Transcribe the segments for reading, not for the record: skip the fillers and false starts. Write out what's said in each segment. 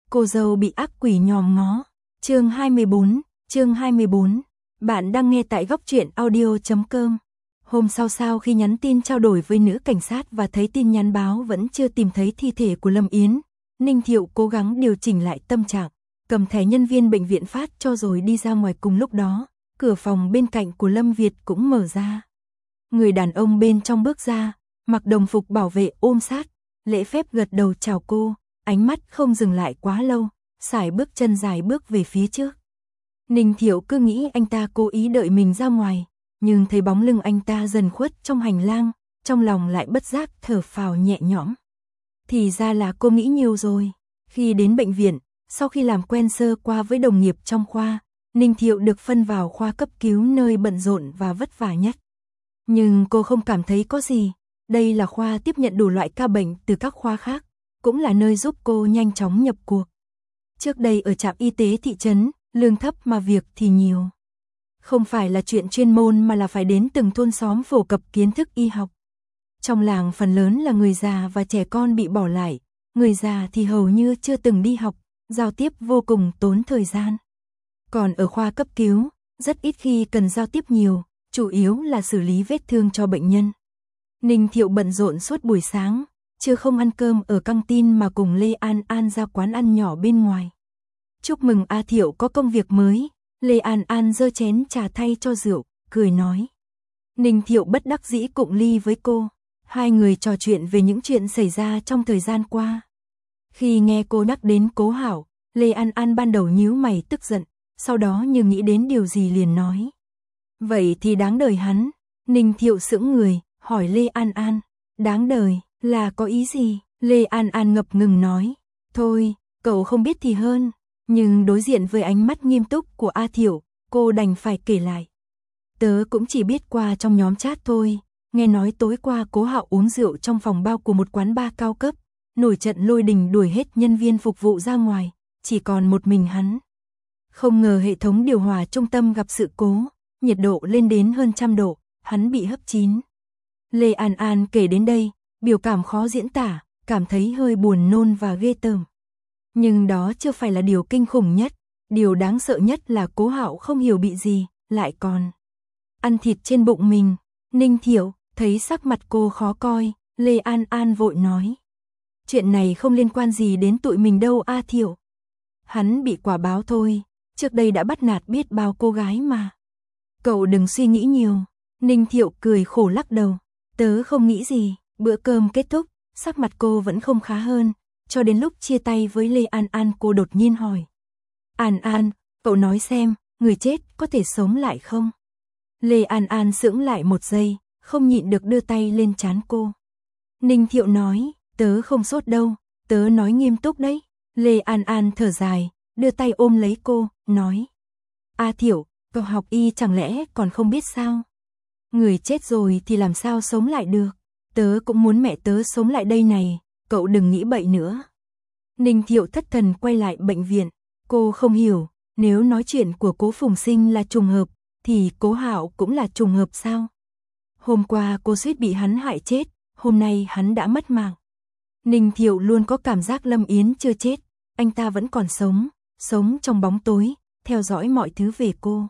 cô dâu bị ác quỷ nhòm ngó. Chương 24. Bạn đang nghe tại góc truyện audio.com. Hôm sau khi nhắn tin trao đổi với nữ cảnh sát và thấy tin nhắn báo vẫn chưa tìm thấy thi thể của Lâm Yến, Ninh Thiệu cố gắng điều chỉnh lại tâm trạng, cầm thẻ nhân viên bệnh viện phát cho rồi đi ra ngoài. Cùng lúc đó, cửa phòng bên cạnh của Lâm Việt cũng mở ra. Người đàn ông bên trong bước ra, mặc đồng phục bảo vệ ôm sát, lễ phép gật đầu chào cô, ánh mắt không dừng lại quá lâu, sải bước chân dài bước về phía trước. Ninh Thiệu cứ nghĩ anh ta cố ý đợi mình ra ngoài, nhưng thấy bóng lưng anh ta dần khuất trong hành lang, trong lòng lại bất giác thở phào nhẹ nhõm. Thì ra là cô nghĩ nhiều rồi. Khi đến bệnh viện, sau khi làm quen sơ qua với đồng nghiệp trong khoa, Ninh Thiệu được phân vào khoa cấp cứu nơi bận rộn và vất vả nhất. Nhưng cô không cảm thấy có gì, đây là khoa tiếp nhận đủ loại ca bệnh từ các khoa khác, cũng là nơi giúp cô nhanh chóng nhập cuộc. Trước đây ở trạm y tế thị trấn, lương thấp mà việc thì nhiều. Không phải là chuyện chuyên môn mà là phải đến từng thôn xóm phổ cập kiến thức y học. Trong làng phần lớn là người già và trẻ con bị bỏ lại, người già thì hầu như chưa từng đi học, giao tiếp vô cùng tốn thời gian. Còn ở khoa cấp cứu, rất ít khi cần giao tiếp nhiều, chủ yếu là xử lý vết thương cho bệnh nhân. Ninh Thiệu bận rộn suốt buổi sáng, chưa không ăn cơm ở căng tin mà cùng Lê An An ra quán ăn nhỏ bên ngoài. Chúc mừng A Thiệu có công việc mới, Lê An An giơ chén trà thay cho rượu, cười nói. Ninh Thiệu bất đắc dĩ cụng ly với cô, hai người trò chuyện về những chuyện xảy ra trong thời gian qua. Khi nghe cô nhắc đến Cố Hảo, Lê An An ban đầu nhíu mày tức giận, sau đó như nghĩ đến điều gì liền nói. Vậy thì đáng đời hắn. Ninh Thiệu sững người, hỏi Lê An An, đáng đời là có ý gì? Lê An An ngập ngừng nói, thôi, cậu không biết thì hơn. Nhưng đối diện với ánh mắt nghiêm túc của A Thiệu, cô đành phải kể lại. Tớ cũng chỉ biết qua trong nhóm chat thôi, nghe nói tối qua Cố Hạo uống rượu trong phòng bao của một quán bar cao cấp, nổi trận lôi đình đuổi hết nhân viên phục vụ ra ngoài, chỉ còn một mình hắn. Không ngờ hệ thống điều hòa trung tâm gặp sự cố, nhiệt độ lên đến hơn 100 độ, hắn bị hấp chín. Lê An An kể đến đây, biểu cảm khó diễn tả, cảm thấy hơi buồn nôn và ghê tởm. Nhưng đó chưa phải là điều kinh khủng nhất, điều đáng sợ nhất là Cố Hạo không hiểu bị gì, lại còn ăn thịt trên bụng mình. Ninh Thiệu thấy sắc mặt cô khó coi, Lê An An vội nói. Chuyện này không liên quan gì đến tụi mình đâu A Thiệu. Hắn bị quả báo thôi, trước đây đã bắt nạt biết bao cô gái mà. Cậu đừng suy nghĩ nhiều. Ninh Thiệu cười khổ lắc đầu. Tớ không nghĩ gì. Bữa cơm kết thúc, sắc mặt cô vẫn không khá hơn, cho đến lúc chia tay với Lê An An cô đột nhiên hỏi. An An, cậu nói xem, người chết có thể sống lại không? Lê An An sững lại một giây, không nhịn được đưa tay lên trán cô. Ninh Thiệu nói, tớ không sốt đâu, tớ nói nghiêm túc đấy. Lê An An thở dài, đưa tay ôm lấy cô, nói. A Thiệu, cậu học y chẳng lẽ còn không biết sao? Người chết rồi thì làm sao sống lại được? Tớ cũng muốn mẹ tớ sống lại đây này, cậu đừng nghĩ bậy nữa. Ninh Thiệu thất thần quay lại bệnh viện, cô không hiểu, nếu nói chuyện của Cố Phùng Sinh là trùng hợp, thì Cố Hạo cũng là trùng hợp sao? Hôm qua cô suýt bị hắn hại chết, hôm nay hắn đã mất mạng. Ninh Thiệu luôn có cảm giác Lâm Yến chưa chết, anh ta vẫn còn sống trong bóng tối, theo dõi mọi thứ về cô.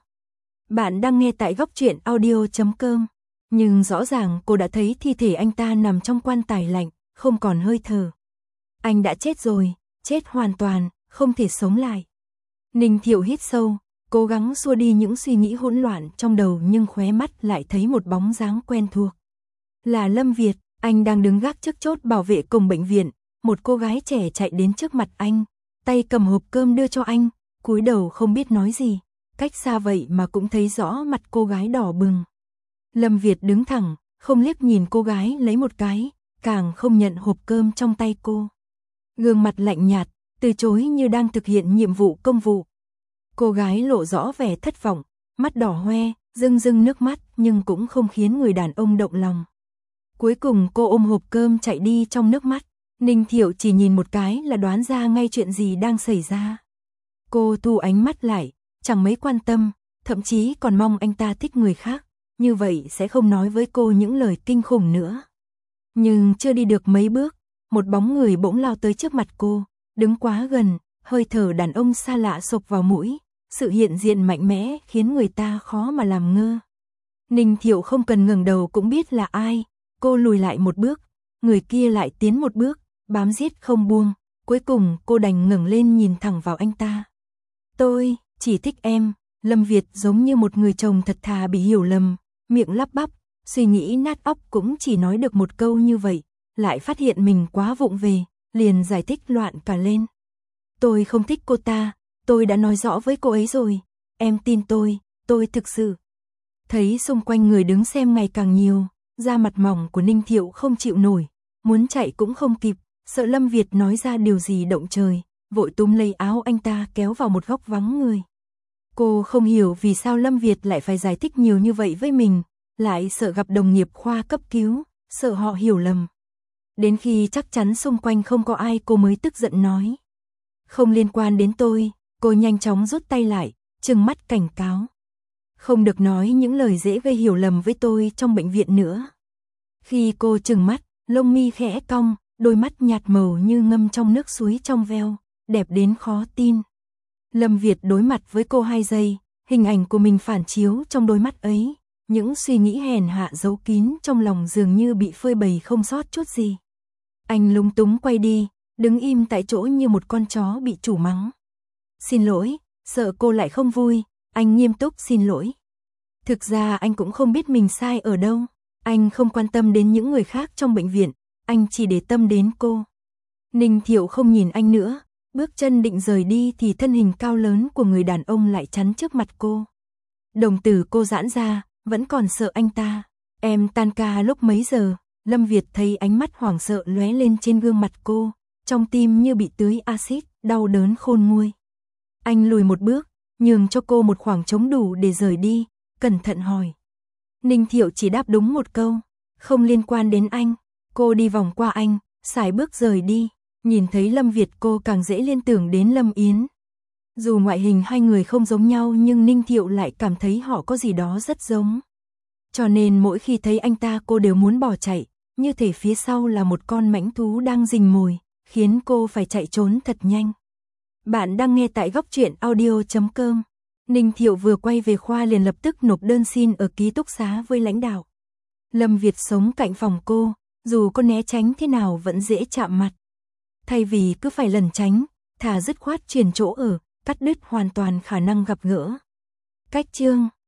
Bạn đang nghe tại góc truyện audio.com, nhưng rõ ràng cô đã thấy thi thể anh ta nằm trong quan tài lạnh, không còn hơi thở. Anh đã chết rồi, chết hoàn toàn, không thể sống lại. Ninh Thiệu hít sâu, cố gắng xua đi những suy nghĩ hỗn loạn trong đầu nhưng khóe mắt lại thấy một bóng dáng quen thuộc. Là Lâm Việt, anh đang đứng gác trước chốt bảo vệ cổng bệnh viện, một cô gái trẻ chạy đến trước mặt anh, tay cầm hộp cơm đưa cho anh, cúi đầu không biết nói gì, cách xa vậy mà cũng thấy rõ mặt cô gái đỏ bừng. Lâm Việt đứng thẳng, không liếc nhìn cô gái lấy một cái, càng không nhận hộp cơm trong tay cô. Gương mặt lạnh nhạt, từ chối như đang thực hiện nhiệm vụ công vụ. Cô gái lộ rõ vẻ thất vọng, mắt đỏ hoe, rưng rưng nước mắt nhưng cũng không khiến người đàn ông động lòng. Cuối cùng cô ôm hộp cơm chạy đi trong nước mắt. Ninh Thiệu chỉ nhìn một cái là đoán ra ngay chuyện gì đang xảy ra. Cô thu ánh mắt lại, chẳng mấy quan tâm, thậm chí còn mong anh ta thích người khác, như vậy sẽ không nói với cô những lời kinh khủng nữa. Nhưng chưa đi được mấy bước, một bóng người bỗng lao tới trước mặt cô, đứng quá gần, hơi thở đàn ông xa lạ xộc vào mũi, sự hiện diện mạnh mẽ khiến người ta khó mà làm ngơ. Ninh Thiệu không cần ngẩng đầu cũng biết là ai, cô lùi lại một bước, người kia lại tiến một bước, bám giết không buông, cuối cùng cô đành ngẩng lên nhìn thẳng vào anh ta. Tôi chỉ thích em. Lâm Việt giống như một người chồng thật thà bị hiểu lầm, miệng lắp bắp, suy nghĩ nát óc cũng chỉ nói được một câu như vậy, lại phát hiện mình quá vụng về, liền giải thích loạn cả lên. Tôi không thích cô ta, tôi đã nói rõ với cô ấy rồi, em tin tôi thực sự. Thấy xung quanh người đứng xem ngày càng nhiều, da mặt mỏng của Ninh Thiệu không chịu nổi, muốn chạy cũng không kịp, sợ Lâm Việt nói ra điều gì động trời, vội túm lấy áo anh ta kéo vào một góc vắng người. Cô không hiểu vì sao Lâm Việt lại phải giải thích nhiều như vậy với mình, lại sợ gặp đồng nghiệp khoa cấp cứu, sợ họ hiểu lầm. Đến khi chắc chắn xung quanh không có ai cô mới tức giận nói. Không liên quan đến tôi, cô nhanh chóng rút tay lại, trừng mắt cảnh cáo. Không được nói những lời dễ gây hiểu lầm với tôi trong bệnh viện nữa. Khi cô trừng mắt, lông mi khẽ cong, đôi mắt nhạt màu như ngâm trong nước suối trong veo, đẹp đến khó tin. Lâm Việt đối mặt với cô 2 giây, hình ảnh của mình phản chiếu trong đôi mắt ấy, những suy nghĩ hèn hạ giấu kín trong lòng dường như bị phơi bày không sót chút gì. Anh lúng túng quay đi, đứng im tại chỗ như một con chó bị chủ mắng. Xin lỗi, sợ cô lại không vui, anh nghiêm túc xin lỗi. Thực ra anh cũng không biết mình sai ở đâu, anh không quan tâm đến những người khác trong bệnh viện, anh chỉ để tâm đến cô. Ninh Thiệu không nhìn anh nữa, bước chân định rời đi thì thân hình cao lớn của người đàn ông lại chắn trước mặt cô. Đồng tử cô giãn ra, vẫn còn sợ anh ta. Em tan ca lúc mấy giờ? Lâm Việt thấy ánh mắt hoảng sợ lóe lên trên gương mặt cô, trong tim như bị tưới axit, đau đớn khôn nguôi. Anh lùi một bước, nhường cho cô một khoảng trống đủ để rời đi, cẩn thận hỏi. Ninh Thiệu chỉ đáp đúng một câu, không liên quan đến anh. Cô đi vòng qua anh, sải bước rời đi. Nhìn thấy Lâm Việt cô càng dễ liên tưởng đến Lâm Yến. Dù ngoại hình hai người không giống nhau nhưng Ninh Thiệu lại cảm thấy họ có gì đó rất giống. Cho nên mỗi khi thấy anh ta cô đều muốn bỏ chạy, như thể phía sau là một con mãnh thú đang rình mồi, khiến cô phải chạy trốn thật nhanh. Bạn đang nghe tại góc truyện audio.com. Ninh Thiệu vừa quay về khoa liền lập tức nộp đơn xin ở ký túc xá với lãnh đạo. Lâm Việt sống cạnh phòng cô, dù có né tránh thế nào vẫn dễ chạm mặt. Thay vì cứ phải lẩn tránh, thà dứt khoát chuyển chỗ ở, cắt đứt hoàn toàn khả năng gặp gỡ. Cách chương